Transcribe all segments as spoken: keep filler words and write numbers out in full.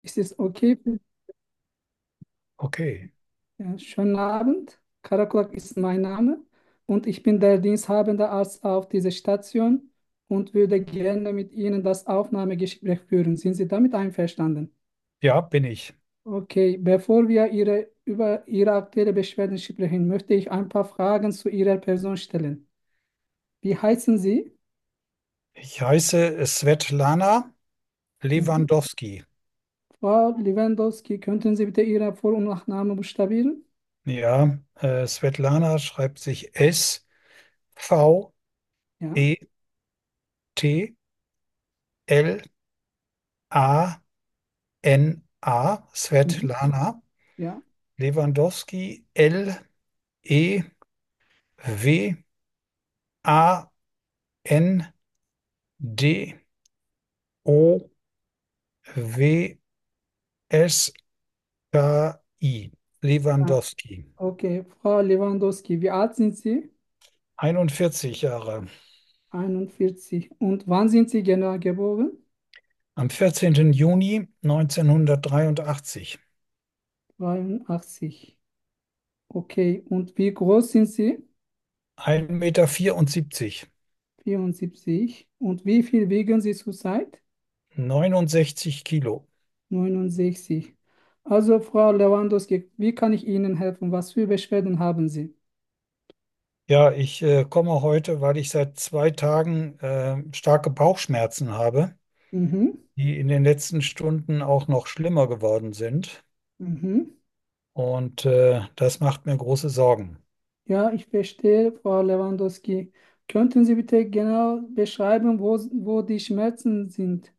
Ist es okay? Okay. Ja, schönen Abend. Karakulak ist mein Name und ich bin der diensthabende Arzt auf dieser Station und würde gerne mit Ihnen das Aufnahmegespräch führen. Sind Sie damit einverstanden? Ja, bin ich. Okay, bevor wir Ihre, über Ihre aktuelle Beschwerden sprechen, möchte ich ein paar Fragen zu Ihrer Person stellen. Wie heißen Sie? Ich heiße Svetlana Mhm. Lewandowski. Frau Lewandowski, könnten Sie bitte Ihre Vor- und Nachname buchstabieren? Ja, äh, Svetlana schreibt sich S V Ja. E T L A N A, Mhm. Svetlana Ja. Lewandowski, L E W A N D O W S K I. Ah, Lewandowski. okay, Frau Lewandowski, wie alt sind Sie? einundvierzig Jahre. einundvierzig. Und wann sind Sie genau geboren? Am vierzehnten Juni neunzehnhundertdreiundachtzig. dreiundachtzig. Okay, und wie groß sind Sie? ein Meter vierundsiebzig. vierundsiebzig. Und wie viel wiegen Sie zurzeit? neunundsechzig Kilo. neunundsechzig. Also, Frau Lewandowski, wie kann ich Ihnen helfen? Was für Beschwerden haben Sie? Ja, ich äh, komme heute, weil ich seit zwei Tagen äh, starke Bauchschmerzen habe, Mhm. die in den letzten Stunden auch noch schlimmer geworden sind. Mhm. Und äh, das macht mir große Sorgen. Ja, ich verstehe, Frau Lewandowski. Könnten Sie bitte genau beschreiben, wo, wo die Schmerzen sind?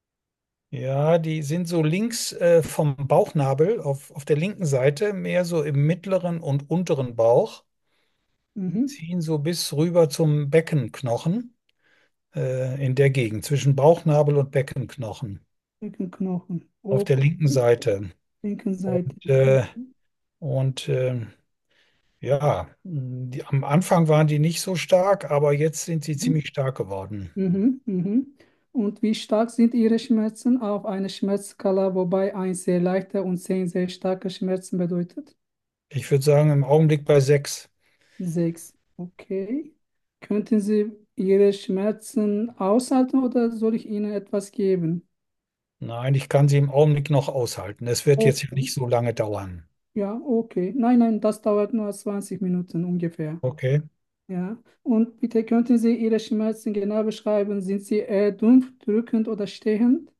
Ja, die sind so links äh, vom Bauchnabel auf, auf der linken Seite, mehr so im mittleren und unteren Bauch, Mhm. ziehen so bis rüber zum Beckenknochen. Äh, in der Gegend zwischen Bauchnabel und Beckenknochen Rückenknochen. auf der Okay. linken Seite. Linken Seite. Und, äh, und äh, ja, die, am Anfang waren die nicht so stark, aber jetzt sind sie Mhm. ziemlich stark geworden. Mhm. Mhm. Und wie stark sind Ihre Schmerzen auf einer Schmerzskala, wobei eins sehr leichte und zehn sehr starke Schmerzen bedeutet? Ich würde sagen, im Augenblick bei sechs. Sechs. Okay. Könnten Sie Ihre Schmerzen aushalten oder soll ich Ihnen etwas geben? Nein, ich kann sie im Augenblick noch aushalten. Es wird jetzt ja Okay. nicht so lange dauern. Ja, okay. Nein, nein, das dauert nur zwanzig Minuten ungefähr. Okay. Ja. Und bitte könnten Sie Ihre Schmerzen genau beschreiben? Sind sie eher dumpf, drückend oder stechend?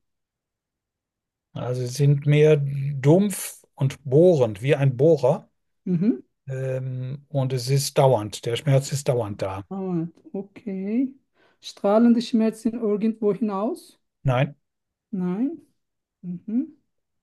Also sie sind mehr dumpf und bohrend, wie ein Bohrer. Mhm. Ähm, und es ist dauernd. Der Schmerz ist dauernd da. Ah, okay. Strahlen die Schmerzen irgendwo hinaus? Nein, Nein. Mhm.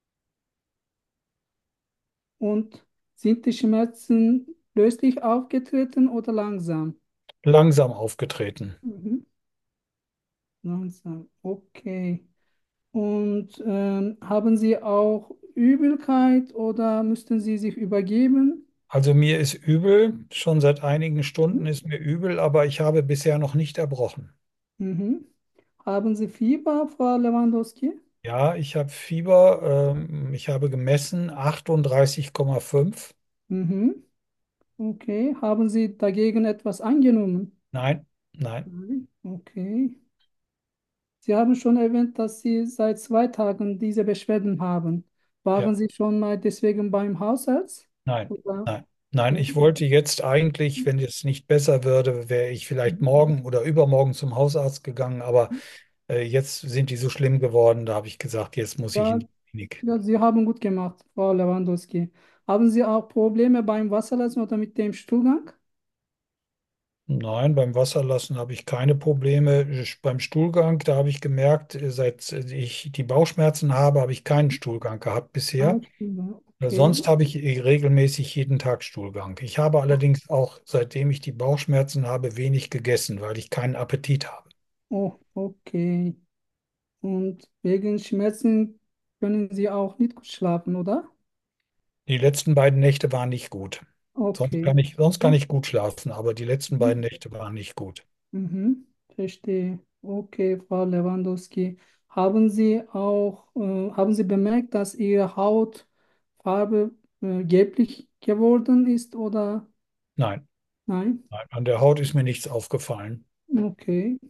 Und sind die Schmerzen plötzlich aufgetreten oder langsam? langsam aufgetreten. Mhm. Langsam. Okay. Und ähm, haben Sie auch Übelkeit oder müssten Sie sich übergeben? Also mir ist übel, schon seit einigen Stunden ist mir übel, aber ich habe bisher noch nicht erbrochen. Mhm. Haben Sie Fieber, Frau Lewandowski? Ja, ich habe Fieber, ähm, ich habe gemessen achtunddreißig Komma fünf. Mhm. Okay. Haben Sie dagegen etwas angenommen? Nein, nein, Nein. Okay. Sie haben schon erwähnt, dass Sie seit zwei Tagen diese Beschwerden haben. ja, Waren Sie schon mal deswegen beim Hausarzt? nein, Oder? nein, nein. Ja. Ich wollte jetzt eigentlich, wenn es nicht besser würde, wäre ich vielleicht Mhm. morgen oder übermorgen zum Hausarzt gegangen, aber äh, jetzt sind die so schlimm geworden, da habe ich gesagt, jetzt muss ich in Ja, die Klinik. ja, Sie haben gut gemacht, Frau Lewandowski. Haben Sie auch Probleme beim Wasserlassen oder mit dem Stuhlgang? Nein, beim Wasserlassen habe ich keine Probleme. Beim Stuhlgang, da habe ich gemerkt, äh, seit ich die Bauchschmerzen habe, habe ich keinen Stuhlgang gehabt Ah, bisher. Stuhlgang, Äh, okay. Sonst habe ich eh regelmäßig jeden Tag Stuhlgang. Ich habe allerdings auch, seitdem ich die Bauchschmerzen habe, wenig gegessen, weil ich keinen Appetit habe. Oh, okay. Und wegen Schmerzen können Sie auch nicht gut schlafen, oder? Die letzten beiden Nächte waren nicht gut. Sonst Okay. kann ich, sonst kann Ja. ich gut schlafen, aber die letzten Mhm. beiden Nächte waren nicht gut. Mhm. Verstehe. Okay, Frau Lewandowski. Haben Sie auch, äh, haben Sie bemerkt, dass Ihre Hautfarbe äh, gelblich geworden ist oder Nein, nein? nein, an der Haut ist mir nichts aufgefallen. Okay.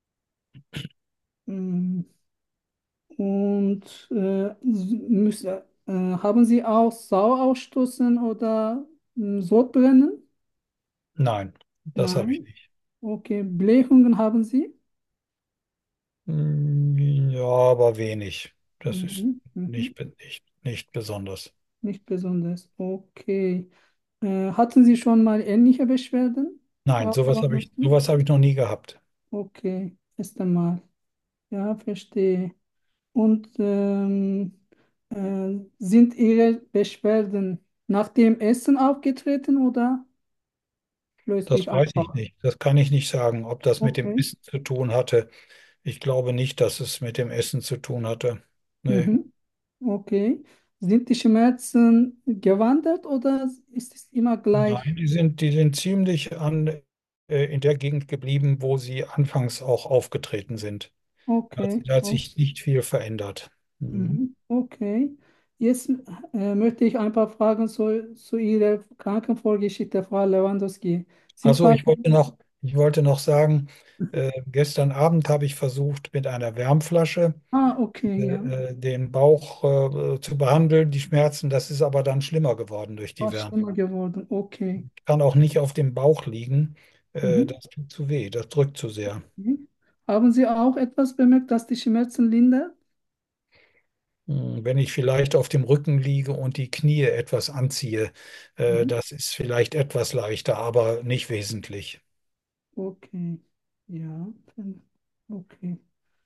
Mm, Und äh, müssen, äh, haben Sie auch Sauerausstoßen oder mm, Sodbrennen? Nein, das habe ich Nein. nicht. Okay. Blähungen haben Sie? Mm, ja, aber wenig. Das ist Mhm. nicht, Mhm. be- nicht, nicht besonders. Nicht besonders. Okay. Äh, hatten Sie schon mal ähnliche Beschwerden? Nein, Frau sowas habe ich, Lewandowski? sowas habe ich noch nie gehabt. Okay, erst einmal. Ja, verstehe. Und ähm, äh, sind Ihre Beschwerden nach dem Essen aufgetreten oder Das plötzlich weiß ich einfach? nicht. Das kann ich nicht sagen, ob das mit dem Okay. Essen zu tun hatte. Ich glaube nicht, dass es mit dem Essen zu tun hatte. Nee. Mhm. Okay. Sind die Schmerzen gewandert oder ist es immer Nein, gleich? die sind, die sind ziemlich an, äh, in der Gegend geblieben, wo sie anfangs auch aufgetreten sind. Da hat, Okay. da hat Oh. sich nicht viel verändert. Mhm. Mhm. Okay. Jetzt äh, möchte ich ein paar Fragen zu, zu Ihrer Krankenvorgeschichte, Frau Lewandowski. Sie Also ich wollte haben. noch, ich wollte noch sagen, äh, gestern Abend habe ich versucht, mit einer Wärmflasche Ah, okay, äh, ja. äh, den Bauch äh, zu behandeln, die Schmerzen. Das ist aber dann schlimmer geworden durch die War Wärme. schlimmer geworden. Okay. Ich kann auch nicht auf dem Bauch liegen. Äh, Mhm. das tut zu weh, das drückt zu sehr. Mhm. Haben Sie auch etwas bemerkt, dass die Schmerzen lindert? Hm, Wenn ich vielleicht auf dem Rücken liege und die Knie etwas anziehe, äh, Mhm. das ist vielleicht etwas leichter, aber nicht wesentlich. Okay. Ja. dann- Okay.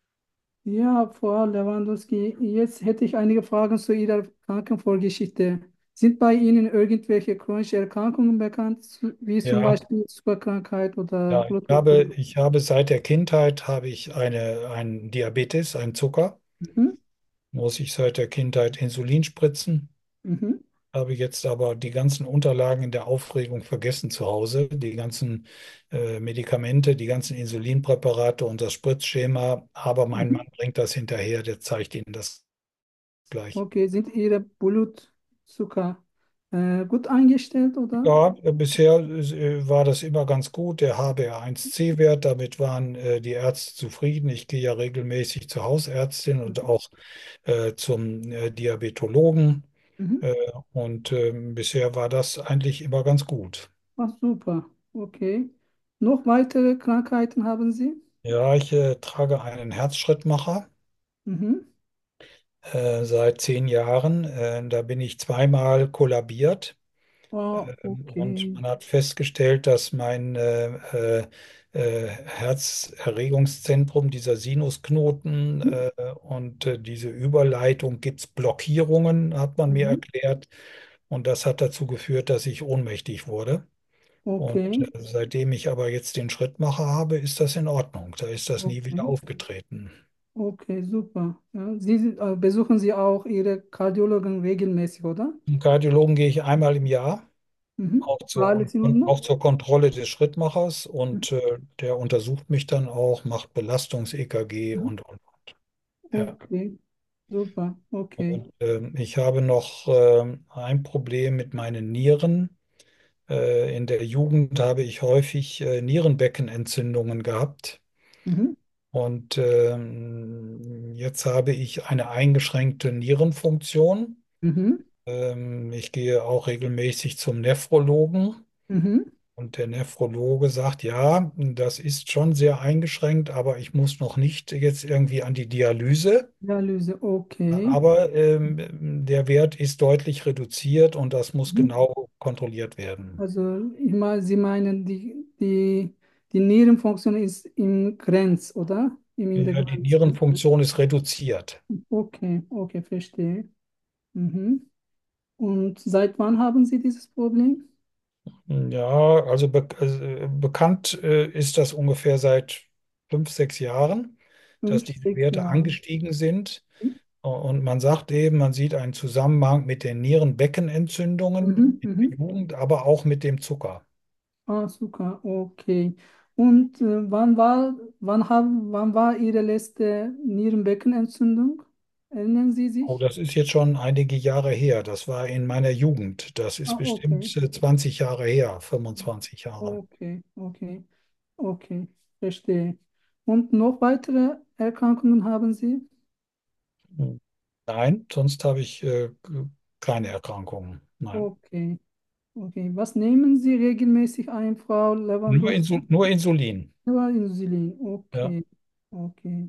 Ja, Frau Lewandowski, jetzt hätte ich einige Fragen zu Ihrer Krankenvorgeschichte. Sind bei Ihnen irgendwelche chronische Erkrankungen bekannt, zu- wie zum Ja, Beispiel Zuckerkrankheit oder ja, ich habe, Bluthochdruck? ich habe seit der Kindheit habe ich eine, einen Diabetes, einen Zucker. Mhm. Muss ich seit der Kindheit Insulin spritzen. Mhm. Habe jetzt aber die ganzen Unterlagen in der Aufregung vergessen zu Hause, die ganzen äh, Medikamente, die ganzen Insulinpräparate und das Spritzschema. Aber mein Mhm. Mann bringt das hinterher, der zeigt Ihnen das gleich. Okay, sind Ihre Blutzucker äh, gut eingestellt, oder? Ja, äh, bisher äh, war das immer ganz gut, der H b A eins C-Wert, damit waren äh, die Ärzte zufrieden. Ich gehe ja regelmäßig zur Hausärztin und Mhm. auch äh, zum äh, Diabetologen. Mhm. Äh, und ähm, bisher war das eigentlich immer ganz gut. Ach, super. Okay. Noch weitere Krankheiten haben Sie? Ja, ich äh, trage einen Herzschrittmacher Mhm. äh, seit zehn Jahren. Äh, da bin ich zweimal kollabiert. Ah, Ähm, und okay. man hat festgestellt, dass mein äh, äh, äh, Herzerregungszentrum, dieser Sinusknoten Mhm. äh, und äh, diese Überleitung gibt es Blockierungen, hat man mir Mhm. erklärt. Und das hat dazu geführt, dass ich ohnmächtig wurde. Und Okay. äh, seitdem ich aber jetzt den Schrittmacher habe, ist das in Ordnung. Da ist das nie wieder Okay. aufgetreten. Okay, super. Ja, Sie sind, äh, besuchen Sie auch Ihre Kardiologen regelmäßig, oder? Zum Kardiologen gehe ich einmal im Jahr, Mhm. auch War zur, alles in und auch Ordnung? zur Kontrolle des Schrittmachers. Mhm. Und äh, der untersucht mich dann auch, macht Belastungs-E K G Mhm. und, und. Ja. Okay, super. Okay. Und ähm, ich habe noch ähm, ein Problem mit meinen Nieren. Äh, in der Jugend habe ich häufig äh, Nierenbeckenentzündungen gehabt. Mhm. Und ähm, jetzt habe ich eine eingeschränkte Nierenfunktion. Mhm. Ähm, ich gehe auch regelmäßig zum Nephrologen. Mhm. Und der Nephrologe sagt, ja, das ist schon sehr eingeschränkt, aber ich muss noch nicht jetzt irgendwie an die Dialyse. Dialyse, okay. Aber ähm, der Wert ist deutlich reduziert und das muss Mhm. genau kontrolliert werden. Also, ich meine, Sie meinen, die, die, die Nierenfunktion ist im Grenz, oder? Im in der Ja, die Grenz. Nierenfunktion ist reduziert. Okay, okay, verstehe. Mhm. Und seit wann haben Sie dieses Problem? Ja, also, be also äh, bekannt äh, ist das ungefähr seit fünf, sechs Jahren, dass Fünf, diese sechs Werte Jahre. angestiegen sind. Und man sagt eben, man sieht einen Zusammenhang mit den Nierenbeckenentzündungen Mhm, in der mhm. Jugend, aber auch mit dem Zucker. Ah, Zucker, okay. Und äh, wann war, wann haben, wann war Ihre letzte Nierenbeckenentzündung? Erinnern Sie Oh, sich? das ist jetzt schon einige Jahre her. Das war in meiner Jugend. Das ist Ah, okay, bestimmt äh, zwanzig Jahre her, fünfundzwanzig Jahre. okay, okay, okay, verstehe. Und noch weitere Erkrankungen haben Sie? Hm. Nein, sonst habe ich äh, keine Erkrankungen. Nein. Okay, okay. Was nehmen Sie regelmäßig ein, Frau Nur, Lewandowski? Insul nur Insulin. Nur Insulin, Ja. okay, okay.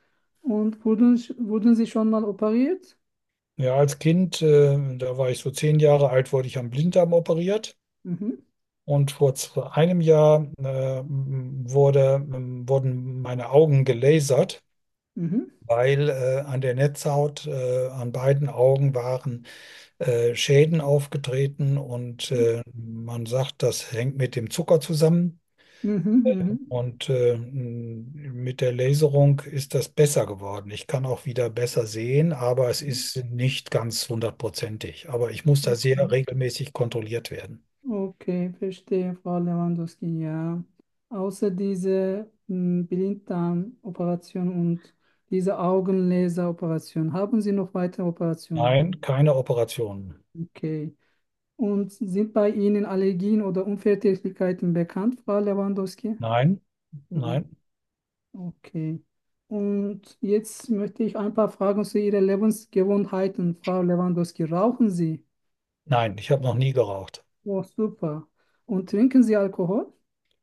Und wurden, wurden Sie schon mal operiert? Ja, als Kind, äh, da war ich so zehn Jahre alt, wurde ich am Blinddarm operiert. Mhm, Und vor z- einem Jahr äh, wurde, wurden meine Augen gelasert, mhm, weil äh, an der Netzhaut äh, an beiden Augen waren äh, Schäden aufgetreten und äh, man sagt, das hängt mit dem Zucker zusammen. mhm, mhm. Und äh, mit der Laserung ist das besser geworden. Ich kann auch wieder besser sehen, aber es ist nicht ganz hundertprozentig. Aber ich muss da sehr Okay, regelmäßig kontrolliert werden. okay, verstehe, Frau Lewandowski, ja. Außer diese m, Blinddarmoperation und diese Augenlaseroperation, haben Sie noch weitere Operationen? Nein, keine Operationen. Okay. Und sind bei Ihnen Allergien oder Unverträglichkeiten bekannt, Frau Lewandowski? Nein, Mhm. nein, Okay. Und jetzt möchte ich ein paar Fragen zu Ihren Lebensgewohnheiten, Frau Lewandowski. Rauchen Sie? nein, ich habe noch nie geraucht. Oh, super. Und trinken Sie Alkohol?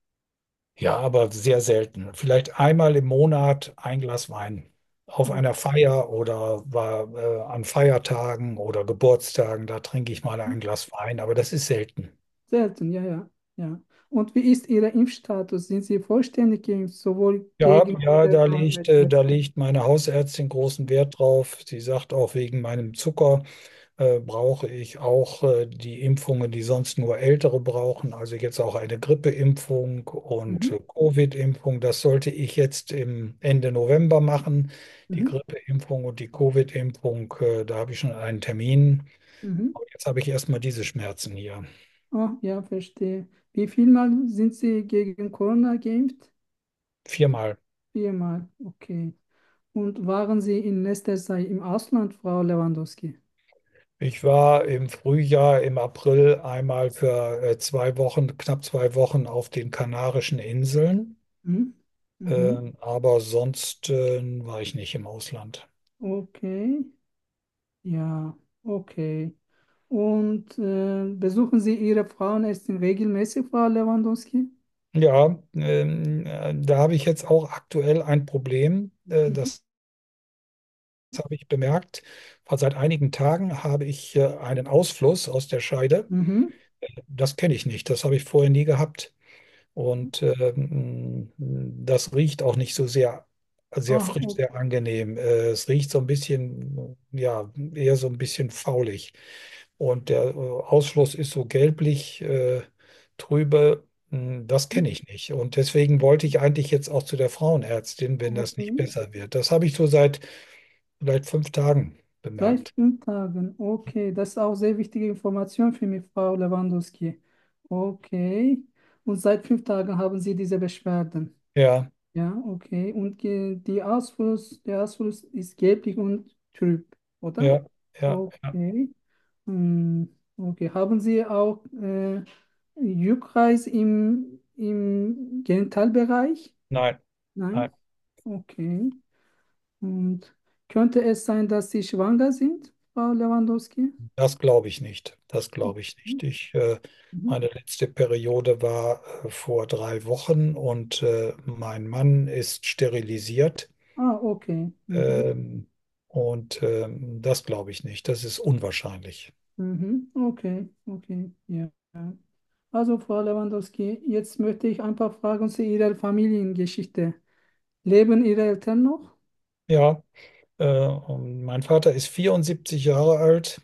Ja, aber sehr selten. Vielleicht einmal im Monat ein Glas Wein. Auf Oh, einer Feier oder war, äh, an Feiertagen oder Geburtstagen, da trinke ich mal ein Glas Wein, aber das ist selten. selten, ja, ja, ja. Und wie ist Ihr Impfstatus? Sind Sie vollständig geimpft, sowohl Ja, gegen ja, da Moderna legt, als äh, auch da legt meine Hausärztin großen Wert drauf. Sie sagt auch, wegen meinem Zucker äh, brauche ich auch äh, die Impfungen, die sonst nur Ältere brauchen. Also jetzt auch eine Grippeimpfung und mhm, äh, Covid-Impfung. Das sollte ich jetzt im Ende November machen. Die mhm, Grippeimpfung und die Covid-Impfung, äh, da habe ich schon einen Termin. mhm. Aber jetzt habe ich erstmal diese Schmerzen hier. Ah, ja, verstehe. Wie viel Mal sind Sie gegen Corona geimpft? Viermal. Viermal, okay. Und waren Sie in letzter Zeit im Ausland, Frau Lewandowski? Ich war im Frühjahr, im April einmal für äh, zwei Wochen, knapp zwei Wochen auf den Kanarischen Inseln, Mhm. Mhm. äh, aber sonst äh, war ich nicht im Ausland. Okay, ja, okay. Und äh, besuchen Sie Ihre Frauenärztin regelmäßig, Frau Lewandowski? Ja, ähm, äh, da habe ich jetzt auch aktuell ein Problem, äh, Mhm. das habe ich bemerkt. Seit einigen Tagen habe ich äh, einen Ausfluss aus der Scheide. Mhm. Das kenne ich nicht, das habe ich vorher nie gehabt. Und ähm, das riecht auch nicht so sehr, sehr Ah, frisch, o- sehr angenehm. Äh, es riecht so ein bisschen, ja, eher so ein bisschen faulig. Und der äh, Ausfluss ist so gelblich, äh, trübe. Hm, Das kenne ich nicht. Und deswegen wollte ich eigentlich jetzt auch zu der Frauenärztin, wenn das nicht okay. besser wird. Das habe ich so seit vielleicht fünf Tagen Seit bemerkt. fünf Tagen, okay. Das ist auch sehr wichtige Information für mich, Frau Lewandowski. Okay. Und seit fünf Tagen haben Sie diese Beschwerden. Ja, Ja, okay. Und ge- die Ausfluss, der Ausfluss ist gelblich und trüb, oder? ja, ja, ja. Okay. Hm, okay. Haben Sie auch äh, Juckreis im, im Genitalbereich? Nein, nein, Nein? Okay. Und könnte es sein, dass Sie schwanger sind, Frau Lewandowski? das glaube ich nicht. Das glaube ich Okay. nicht. Ich, äh, Mhm. meine letzte Periode war äh, vor drei Wochen und äh, mein Mann ist sterilisiert. Ah, okay. Mhm. Ähm, und ähm, das glaube ich nicht. Das ist unwahrscheinlich. Mhm. Okay, okay. Ja. Also, Frau Lewandowski, jetzt möchte ich ein paar Fragen zu Ihrer Familiengeschichte. Leben Ihre Eltern noch? Ja, äh, und mein Vater ist vierundsiebzig Jahre alt.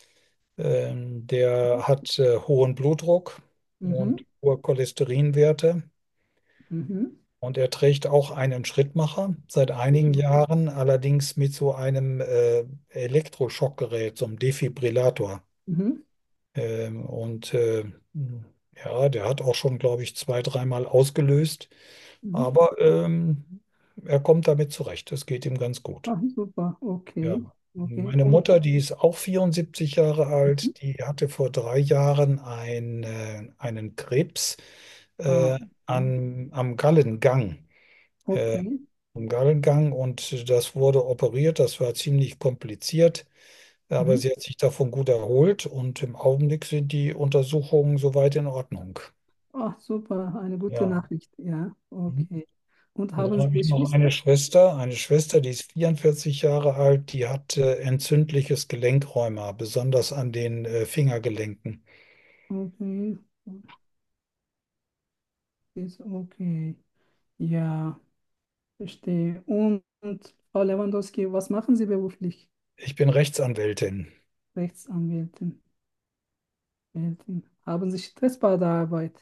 Ähm, der hat äh, hohen Blutdruck Mhm. und hohe Cholesterinwerte. Mhm. Und er trägt auch einen Schrittmacher seit einigen Mhm. Jahren, allerdings mit so einem äh, Elektroschockgerät, so einem Defibrillator. Mhm. Ähm, und äh, Ja, der hat auch schon, glaube ich, zwei, dreimal ausgelöst. Mhm. Aber ähm, er kommt damit zurecht. Es geht ihm ganz gut. Ach, super, Ja. okay, okay. Meine Und, Mutter, die ist auch vierundsiebzig Jahre mhm. alt, die hatte vor drei Jahren ein, äh, einen Krebs Ah, äh, an, am Gallengang. Äh, okay. am Gallengang und das wurde operiert. Das war ziemlich kompliziert, aber Mhm. sie hat sich davon gut erholt und im Augenblick sind die Untersuchungen soweit in Ordnung. Ach, super, eine gute Ja. Nachricht, ja, Mhm. okay. Und Und dann haben Sie habe ich noch Geschwister? eine Schwester, eine Schwester, die ist vierundvierzig Jahre alt, die hat äh, entzündliches Gelenkrheuma, besonders an den äh, Fingergelenken. Okay, ist okay. Ja, verstehe. Und, und Frau Lewandowski, was machen Sie beruflich? Ich bin Rechtsanwältin. Rechtsanwältin. Anwältin. Haben Sie Stress bei der Arbeit?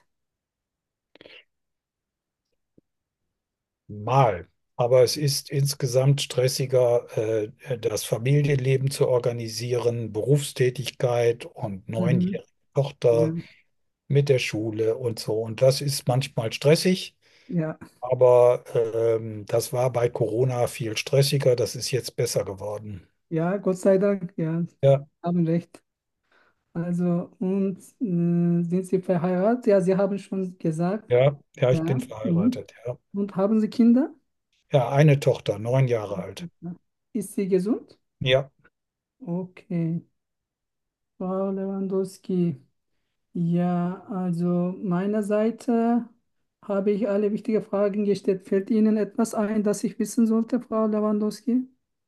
Mal. Aber es ist insgesamt stressiger, äh, das Familienleben zu organisieren, Berufstätigkeit und Mhm. neunjährige Ja, Tochter mit der Schule und so. Und das ist manchmal stressig, ja, aber ähm, das war bei Corona viel stressiger. Das ist jetzt besser geworden. ja, Gott sei Dank, ja, Ja, haben recht. Also, und äh, sind Sie verheiratet? Ja, Sie haben schon gesagt. ja, ja, ich bin Ja. Mhm. verheiratet. Ja, Und haben Sie Kinder? ja, eine Tochter, neun Jahre alt. Ja. Ist sie gesund? Ja, Okay, Frau Lewandowski. Ja, also meiner Seite habe ich alle wichtigen Fragen gestellt. Fällt Ihnen etwas ein, das ich wissen sollte, Frau Lewandowski?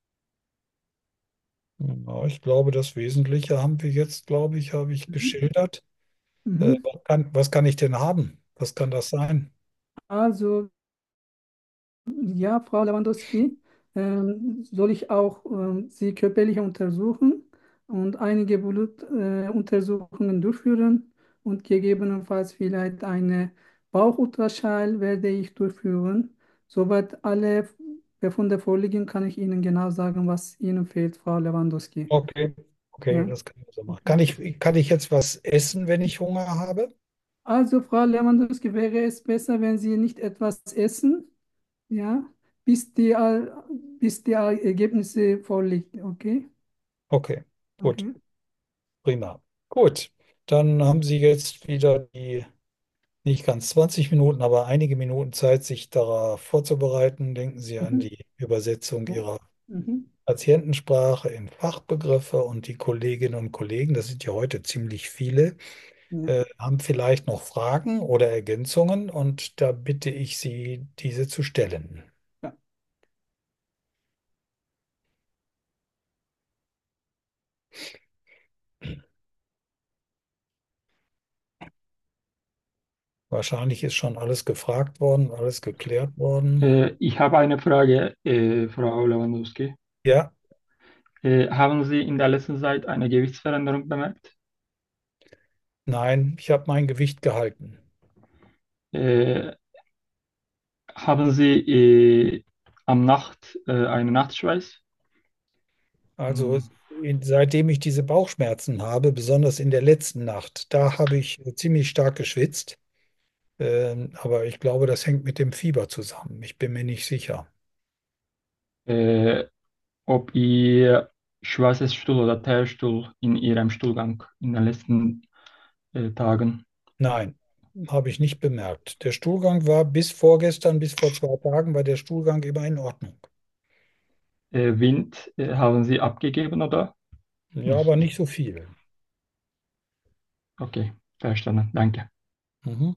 ja, ich glaube, das Wesentliche haben wir jetzt, glaube ich, habe ich Mhm. geschildert. Äh, Mhm. was kann, was kann ich denn haben? Was kann das sein? Also, ja, Frau Lewandowski, ähm, soll ich auch ähm, Sie körperlich untersuchen und einige Blutuntersuchungen äh, Untersuchungen durchführen und gegebenenfalls vielleicht eine Bauchultraschall werde ich durchführen. Sobald alle Befunde vorliegen, kann ich Ihnen genau sagen, was Ihnen fehlt, Frau Lewandowski. Okay, okay, Ja, das kann ich so machen. okay. Kann ich, kann ich jetzt was essen, wenn ich Hunger habe? Also, Frau Lewandowski, wäre es besser, wenn Sie nicht etwas essen, ja, bis die, Al- bis die Ergebnisse vorliegen, okay? Okay, gut, Okay. prima. Gut, dann haben Sie jetzt wieder die nicht ganz zwanzig Minuten, aber einige Minuten Zeit, sich darauf vorzubereiten. Denken Sie an Mhm. die Übersetzung Ja. Ihrer Mhm. Patientensprache in Fachbegriffe und die Kolleginnen und Kollegen, das sind ja heute ziemlich viele, Ja. äh, haben vielleicht noch Fragen oder Ergänzungen und da bitte ich Sie, diese zu stellen. Ja. Wahrscheinlich ist schon alles gefragt worden, alles geklärt worden. Äh, ich habe eine Frage, äh, Frau Lewandowski. Ja, Äh, haben Sie in der letzten Zeit eine Gewichtsveränderung bemerkt? nein, ich habe mein Gewicht gehalten. Äh, haben Sie äh, am Nacht äh, einen Nachtschweiß? Also Hm. in, seitdem ich diese Bauchschmerzen habe, besonders in der letzten Nacht, da habe ich äh, ziemlich stark geschwitzt. Ähm, aber ich glaube, das hängt mit dem Fieber zusammen. Ich bin mir nicht sicher. Äh, ob Ihr schwarzes Stuhl oder Teerstuhl in Ihrem Stuhlgang in den letzten äh, Tagen? Nein, habe ich nicht bemerkt. Der Stuhlgang war bis vorgestern, bis vor zwei Tagen, war der Stuhlgang immer in Ordnung. Äh, Wind äh, haben Sie abgegeben oder Ja, aber nicht? nicht so viel. Okay, verstanden. Danke. Mhm.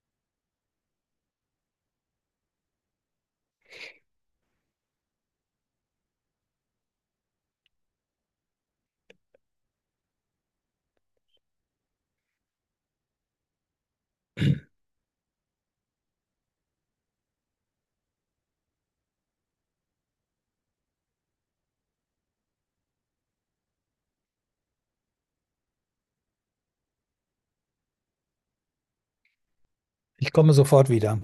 Ich komme sofort wieder.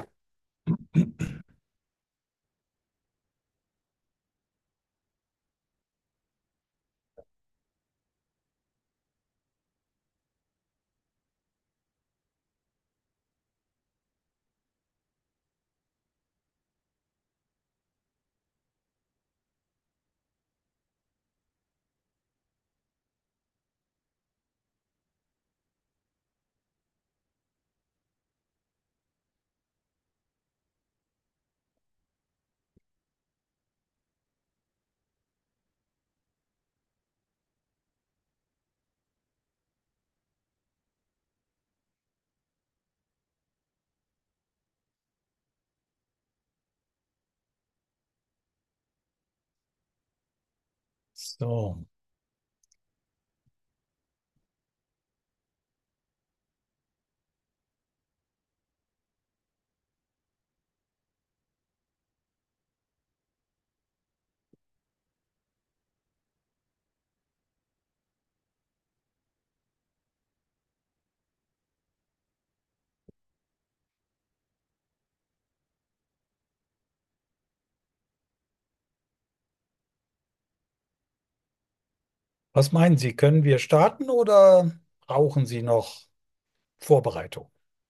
So, was meinen Sie? Können wir starten oder brauchen Sie noch Vorbereitung?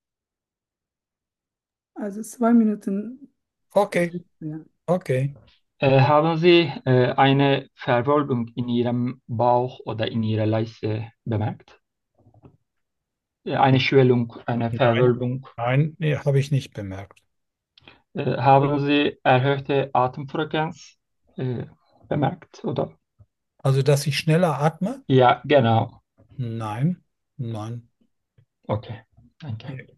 Also zwei Minuten. Okay, Ja. okay. Äh, haben Sie äh, eine Verwölbung in Ihrem Bauch oder in Ihrer Leiste bemerkt? Äh, Eine Schwellung, eine Nein, Verwölbung. nein, nee, habe ich nicht bemerkt. Äh, haben Sie erhöhte Atemfrequenz äh, bemerkt, oder? Also, dass ich schneller atme? Ja, genau. Nein, nein. Okay, danke. Nee.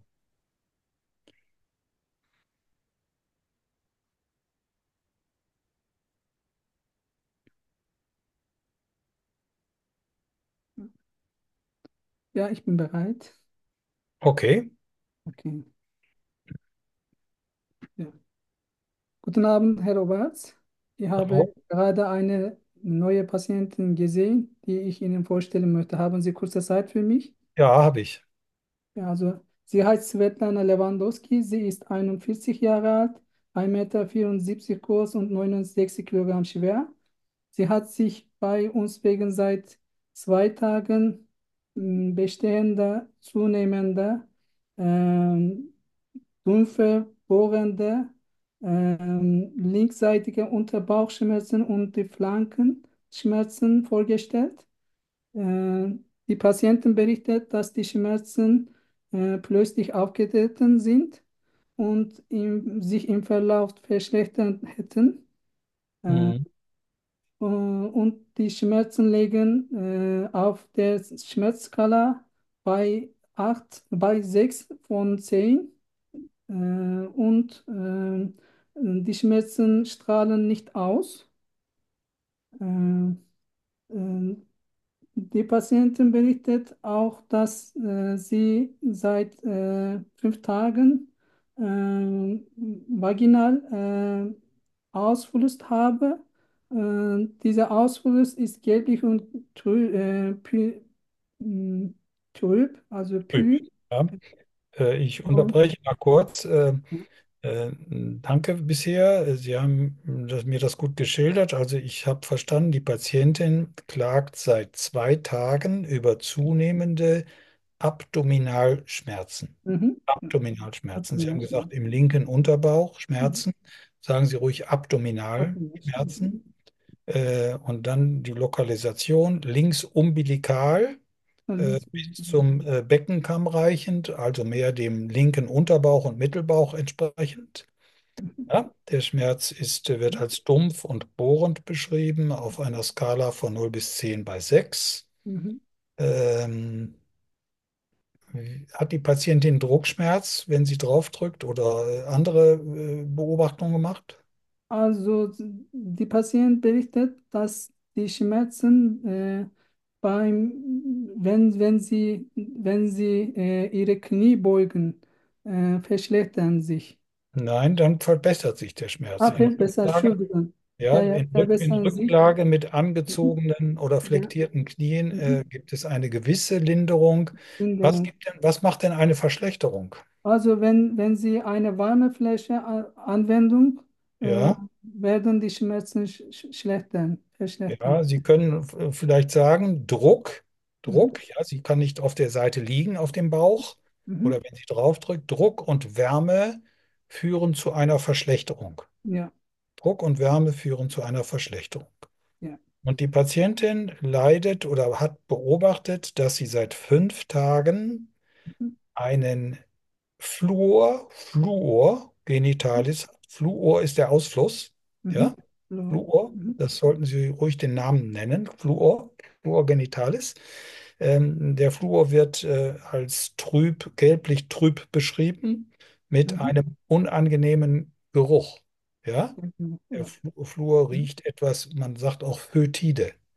Ja, ich bin bereit. Okay, Okay. Ja. Guten Abend, Herr Roberts. Ich habe hallo. gerade eine neue Patientin gesehen, die ich Ihnen vorstellen möchte. Haben Sie kurze Zeit für mich? Ja, habe ich. Ja, also sie heißt Svetlana Lewandowski. Sie ist einundvierzig Jahre alt, ein Meter vierundsiebzig groß und neunundsechzig Kilogramm schwer. Sie hat sich bei uns wegen seit zwei Tagen m, bestehender, zunehmender, ähm, dumpfe, bohrende, ähm, linksseitige Unterbauchschmerzen und die Flankenschmerzen vorgestellt. Äh, Die Patientin berichtet, dass die Schmerzen äh, plötzlich aufgetreten sind und im, sich im Verlauf verschlechtert hätten. Äh, Mhm. äh, und die Schmerzen liegen äh, auf der Schmerzskala bei acht, bei sechs von zehn. Äh, und äh, die Schmerzen strahlen nicht aus. Äh, äh, Die Patientin berichtet auch, dass äh, sie seit äh, fünf Tagen äh, vaginal äh, Ausfluss habe. Äh, dieser Ausfluss ist gelblich und trü äh, pü mh, trüb, also Gut. pü. Ja. Äh, ich Und, unterbreche mal kurz. Äh, äh, danke bisher. Sie haben das, mir das gut geschildert. Also ich habe verstanden, die Patientin klagt seit zwei Tagen über zunehmende Abdominalschmerzen. mhm, Abdominalschmerzen. Sie haben Abdominalschmerz, gesagt, im linken Unterbauch mhm, Schmerzen. Sagen Sie ruhig Abdominalschmerz, Abdominalschmerzen. mhm, Äh, und dann die Lokalisation links umbilical äh, alles bis gut, zum äh, Beckenkamm reichend, also mehr dem linken Unterbauch und Mittelbauch entsprechend. mhm, Ja, der Schmerz ist, äh, wird als dumpf und bohrend beschrieben auf einer Skala von null bis zehn bei sechs. mhm. Ähm, hat die Patientin Druckschmerz, wenn sie draufdrückt oder äh, andere äh, Beobachtungen gemacht? Also die Patient berichtet, dass die Schmerzen äh, beim, wenn, wenn sie, wenn sie äh, ihre Knie beugen, äh, verschlechtern sich. Nein, dann verbessert sich der Schmerz. Ah, In besser, Rückenlage, Entschuldigung. ja, Ja, ja, in, Rück, in verbessern sich. Rückenlage mit Mhm. angezogenen oder Ja, flektierten Knien mhm. äh, gibt es eine gewisse Linderung. Was Linderung. gibt denn, was macht denn eine Verschlechterung? Also wenn, wenn Sie eine warme Fläche a- Anwendung, äh, Ja, werden die Schmerzen sch sch- schlechtern, verschlechtern. ja, Sie können äh, vielleicht sagen, Druck, Mhm. Druck, ja, sie kann nicht auf der Seite liegen, auf dem Bauch, Mhm. oder wenn sie draufdrückt, Druck und Wärme führen zu einer Verschlechterung. Ja, Druck und Wärme führen zu einer Verschlechterung. ja. Und die Patientin leidet oder hat beobachtet, dass sie seit fünf Tagen Mhm. einen Fluor, Fluor genitalis, Fluor ist der Ausfluss, Mhm. ja, So. Fluor, Mhm. das sollten Sie ruhig den Namen nennen, Fluor, Fluor genitalis. Ähm, der Fluor wird äh, als trüb, gelblich trüb beschrieben mit Mhm. einem unangenehmen Geruch. Ja, Ja, genau. der Ja. Flu- Fluor Mhm. riecht etwas, man sagt auch Fötide.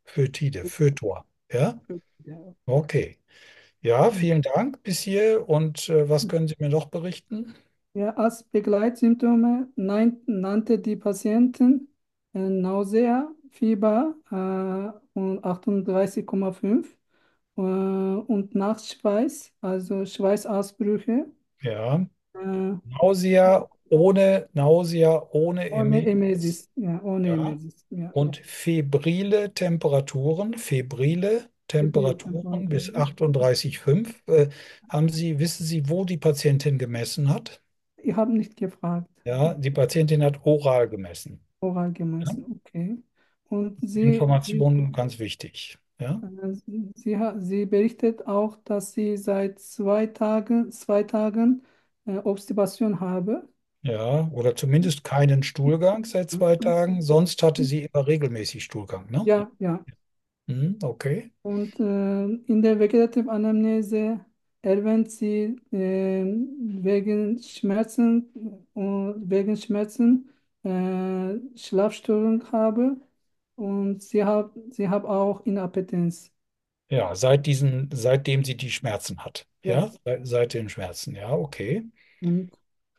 Fötide, Fötor. Ja, Ja. okay. Ja, vielen Dank bis hier. Und äh, was können Sie mir noch berichten? Ja, als Begleitsymptome nein- nannte die Patientin äh, Nausea, Fieber äh, und achtunddreißig Komma fünf äh, und Nachtschweiß, also Schweißausbrüche, Ja, äh, Nausea ohne Nausea, ohne ohne Emesis. Emesis. Ja, ohne Ja. Emesis. Ja, ja. Und febrile Temperaturen, febrile Temperaturen bis Temperatur. achtunddreißig Komma fünf. Äh, haben Sie, wissen Sie, wo die Patientin gemessen hat? Ich habe nicht gefragt. Ja, die Patientin hat oral gemessen. Oral Ja? gemessen, okay. Und sie, sie, Information ganz wichtig. Ja, äh, sie, ha- sie berichtet auch, dass sie seit zwei Tagen, zwei Tagen äh, Obstipation habe. ja, oder zumindest keinen Stuhlgang seit zwei Tagen. Sonst hatte sie immer regelmäßig Stuhlgang, ne? Ja, ja. Hm, okay. Und äh, in der Vegetative-Anamnese erwähnt sie äh, wegen Schmerzen, äh, wegen Schmerzen äh, Schlafstörung habe und sie hat, sie hat auch Inappetenz. Ja, seit diesen, seitdem sie die Schmerzen hat. Ja. Ja, seit, seit den Schmerzen. Ja, okay. Und,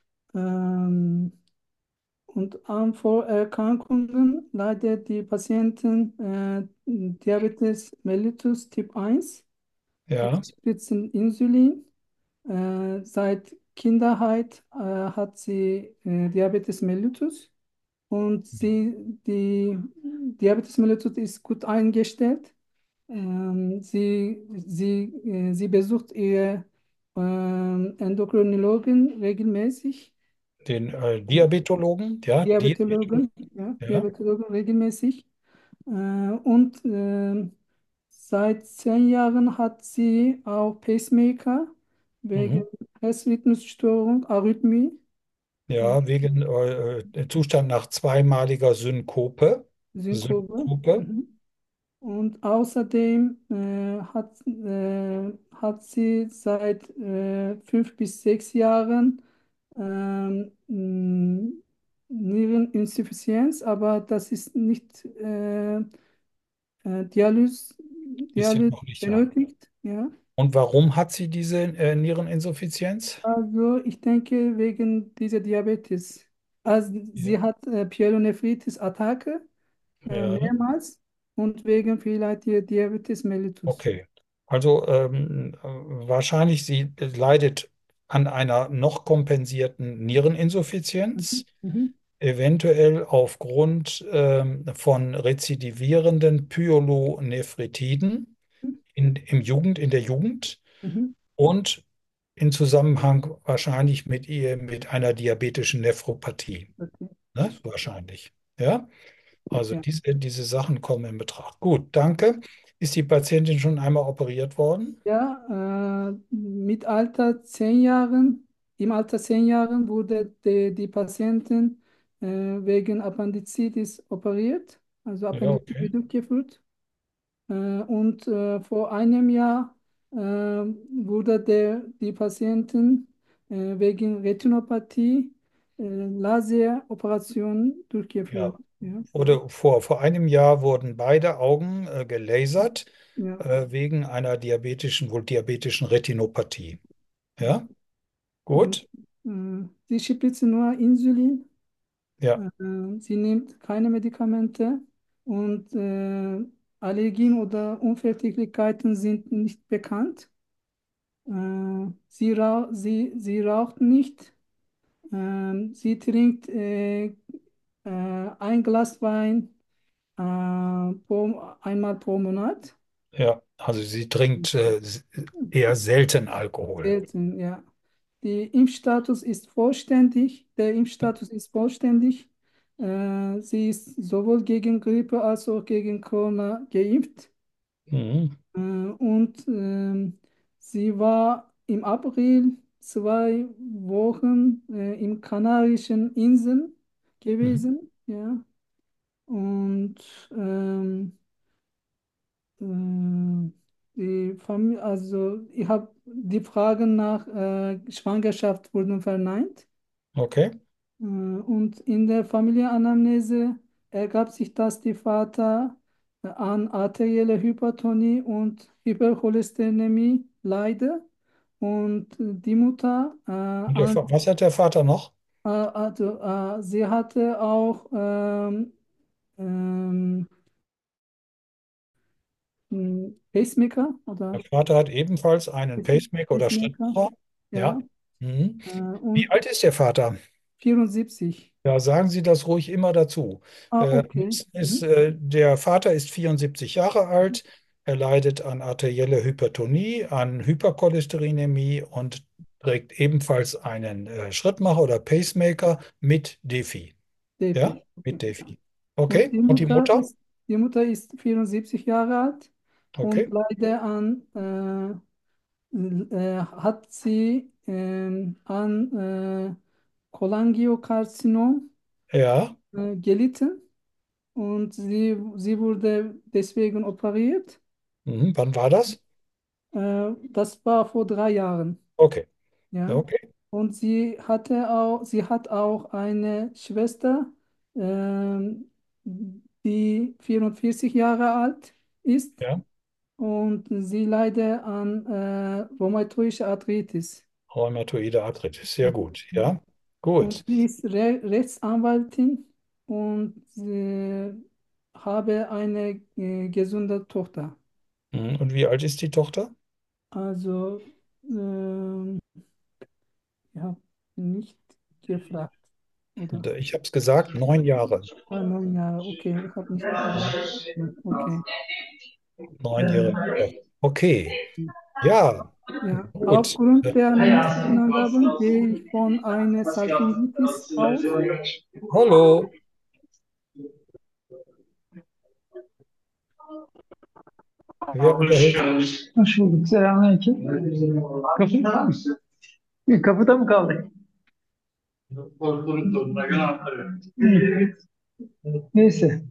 ähm, und an Vorerkrankungen leidet die Patientin äh, Diabetes mellitus Typ eins, äh, Ja. spritzen Insulin. Äh, seit Kinderheit äh, hat sie äh, Diabetes mellitus und sie, die Diabetes mellitus ist gut eingestellt. Ähm, sie, sie, äh, sie besucht ihre ähm, Endokrinologen regelmäßig, Den äh, Diabetologen, ja, Diabetologen, Diabetologen, ja, ja. Diabetologen regelmäßig. Äh, und ähm, seit zehn Jahren hat sie auch Pacemaker wegen Mhm. Herzrhythmusstörung, Arrhythmie, äh, Ja, wegen äh, äh, Zustand nach zweimaliger Synkope. Synkope. Synkope, Mhm. Und außerdem äh, hat, äh, hat sie seit äh, fünf bis sechs Jahren ähm, mh, Niereninsuffizienz, aber das ist nicht äh, äh, Dialyse, ist ja Dialyse noch nicht da. benötigt. Ja. Und warum hat sie diese äh, Niereninsuffizienz? Also ich denke wegen dieser Diabetes. Also Ja. sie hat äh, Pyelonephritis-Attacke äh, Ja, mehrmals und wegen vielleicht ihr Diabetes mellitus. okay. Also ähm, äh, wahrscheinlich sie leidet an einer noch kompensierten Mhm. Niereninsuffizienz, Mhm. eventuell aufgrund ähm, von rezidivierenden Pyelonephritiden in, im Jugend, in der Jugend Mhm. und in Zusammenhang wahrscheinlich mit ihr, mit einer diabetischen Nephropathie. Okay. Ne? Wahrscheinlich. Ja, also Ja, diese, diese Sachen kommen in Betracht. Gut, danke. Ist die Patientin schon einmal operiert worden? ja äh, mit Alter zehn Jahren, im Alter zehn Jahren wurde die, die Patientin äh, wegen Appendizitis operiert, also Ja, Appendizit okay. durchgeführt. Äh, und äh, vor einem Jahr äh, wurde der, die Patientin äh, wegen Retinopathie äh, Laseroperation Ja. durchgeführt. Ja, Oder vor, vor einem Jahr wurden beide Augen äh, gelasert ja. äh, wegen einer diabetischen, wohl diabetischen Retinopathie. Ja, Und gut. äh, sie spritzen nur Insulin, Ja, äh, sie nimmt keine Medikamente und äh, Allergien oder Unverträglichkeiten sind nicht bekannt. Äh, sie, rauch, sie, sie raucht nicht. Ähm, sie trinkt äh, äh, ein Glas Wein äh, pro, einmal pro Monat. ja. Also sie trinkt äh, s- eher selten Alkohol. Selten, ja. Die Impfstatus ist vollständig. Der Impfstatus ist vollständig. Äh, sie ist sowohl gegen Grippe als auch gegen Corona geimpft. Mhm. Äh, und ähm, sie war im April zwei Wochen äh, im Kanarischen Inseln Mhm. gewesen. Ja. Und ähm, äh, die Familie, also ich habe die Fragen nach äh, Schwangerschaft wurden verneint. Okay. Äh, und in der Familienanamnese ergab sich, dass die Vater an arterieller Hypertonie und Hypercholesterinämie leide und die Mutter äh, Und der, an, Fa- was hat der Vater noch? äh, also, äh, sie hatte auch ähm, ähm, einen Pacemaker Der oder Vater hat ebenfalls einen Pacemaker oder Pacemaker, Schrittmacher. Ja. ja, Mhm. äh, Wie und alt ist der Vater? vierundsiebzig. Ja, sagen Sie das ruhig immer dazu. Ah, Äh, okay. ist, Mhm. äh, der Vater ist vierundsiebzig Jahre alt. Er leidet an arterieller Hypertonie, an Hypercholesterinämie und trägt ebenfalls einen äh, Schrittmacher oder Pacemaker mit Defi. Ja, Defi. mit Okay. Defi. Und Okay. die Und die Mutter Mutter? ist, die Mutter ist vierundsiebzig Jahre alt und Okay. leidet an, äh, äh, hat sie ähm, an äh, Cholangiokarzinom Ja. äh, gelitten und sie, sie wurde deswegen operiert. Mhm. Wann war das? Äh, das war vor drei Jahren. Okay. Ja. Okay. Und sie hatte auch, sie hat auch eine Schwester, ähm, die vierundvierzig Jahre alt ist Ja. und sie leidet an äh, rheumatoidischer Arthritis. Rheumatoide Arthritis. Sehr Ja. gut. Ja. Und Gut. sie ist Re Rechtsanwältin und sie habe eine äh, gesunde Tochter. Mhm. Und wie alt ist die Tochter? Also, ähm, ja, nicht gefragt, oder? Ich habe es gesagt, neun Jahre. Ah, neun Jahre, okay, ich habe nicht darauf. Okay. Neunjährige Tochter. Okay. Ja, Ja, gut. aufgrund Äh, der anamnestischen Angaben gehe ich von einer Salpingitis aus. Hallo. Wer unterhält? Hoş bulduk. Selamünaleyküm. Kapı, kapıda mı kaldık? İyi. Neyse.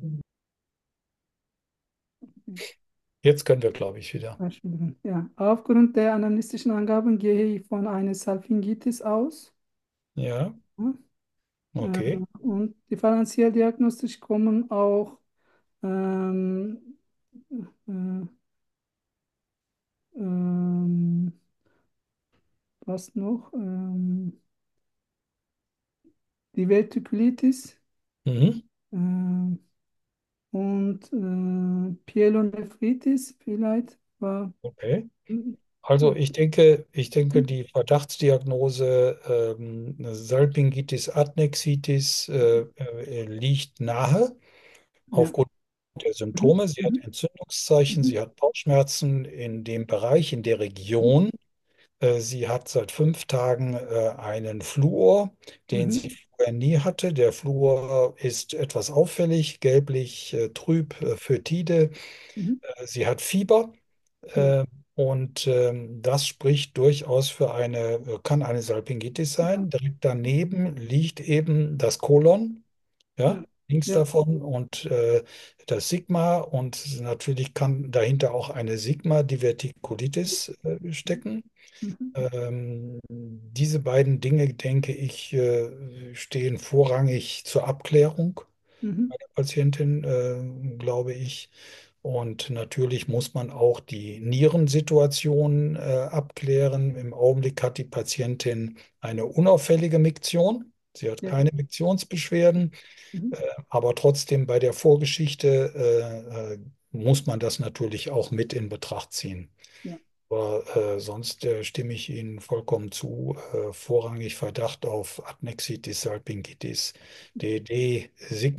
Jetzt können wir, glaube ich, wieder. Entschuldigung. Ja, aufgrund der anamnestischen Angaben gehe ich von einer Salpingitis aus. Ja, Ja, äh, okay. und differenziell-diagnostisch kommen auch ähm, äh, ähm, was noch? Ähm, Divertikulitis Mhm. ähm, und äh, Pyelonephritis vielleicht war. Okay. Also ich denke, ich denke, die Verdachtsdiagnose ähm, Salpingitis adnexitis äh, äh, liegt nahe Ja. aufgrund der Mhm. Symptome. Sie hat Mhm. Entzündungszeichen, Mhm. sie hat Bauchschmerzen in dem Bereich, in der Region. Äh, Sie hat seit fünf Tagen äh, einen Fluor, den Mhm. sie vorher nie hatte. Der Fluor ist etwas auffällig, gelblich, äh, trüb, äh, fötide. Mhm. Äh, Sie hat Fieber. Ja. äh, Und ähm, das spricht durchaus für eine, äh, kann eine Salpingitis Ja. sein. Direkt daneben liegt eben das Kolon, Ja. ja, links Ja. davon und äh, das Sigma. Und natürlich kann dahinter auch eine Sigma-Divertikulitis äh, stecken. Mhm. Ähm, diese beiden Dinge, denke ich, äh, stehen vorrangig zur Abklärung Mhm. bei der Patientin, äh, glaube ich. Und natürlich muss man auch die Nierensituation äh, abklären. Im Augenblick hat die Patientin eine unauffällige Miktion. Sie hat Ja. keine Miktionsbeschwerden, Mhm. äh, aber trotzdem bei der Vorgeschichte äh, äh, muss man das natürlich auch mit in Betracht ziehen. Ja. Aber äh, sonst äh, stimme ich Ihnen vollkommen zu. Äh, vorrangig Verdacht auf Adnexitis, Salpingitis, D E D,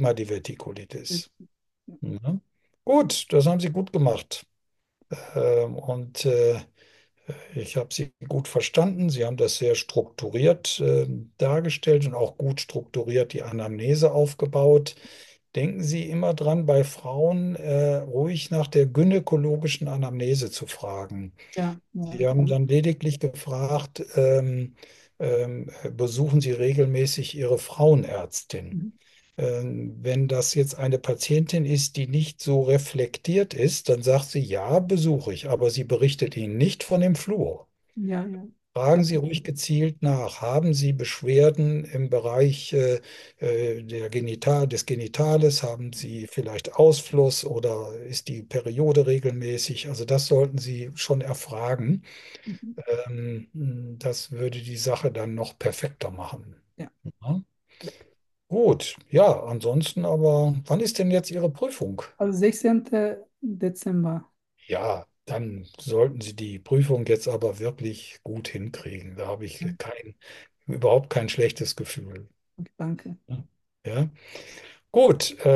Ja. Sigma-Divertikulitis. Ja. Gut, das haben Sie gut gemacht. Ähm, und äh, ich habe Sie gut verstanden. Sie haben das sehr strukturiert äh, dargestellt und auch gut strukturiert die Anamnese aufgebaut. Denken Sie immer dran, bei Frauen äh, ruhig nach der gynäkologischen Anamnese zu fragen. Ja. Ja. Sie haben dann lediglich gefragt, ähm, ähm, besuchen Sie regelmäßig Ihre Frauenärztin? Mhm. Ähm, wenn das jetzt eine Patientin ist, die nicht so reflektiert ist, dann sagt sie, ja, besuche ich, aber sie berichtet Ihnen nicht von dem Fluor. Ja. Ja. Fragen Sie ruhig gezielt nach. Haben Sie Beschwerden im Bereich äh, äh, der Genital, des Genitales? Haben Sie vielleicht Ausfluss oder ist die Periode regelmäßig? Also das sollten Sie schon erfragen. Mhm. Ähm, das würde die Sache dann noch perfekter machen. Ja, Ja. Gut, ja, ansonsten aber, wann ist denn jetzt Ihre Prüfung? also sechzehnten Dezember. Ja, dann sollten Sie die Prüfung jetzt aber wirklich gut hinkriegen. Da habe ich Ja, kein, überhaupt kein schlechtes Gefühl. okay, danke. Ja, gut.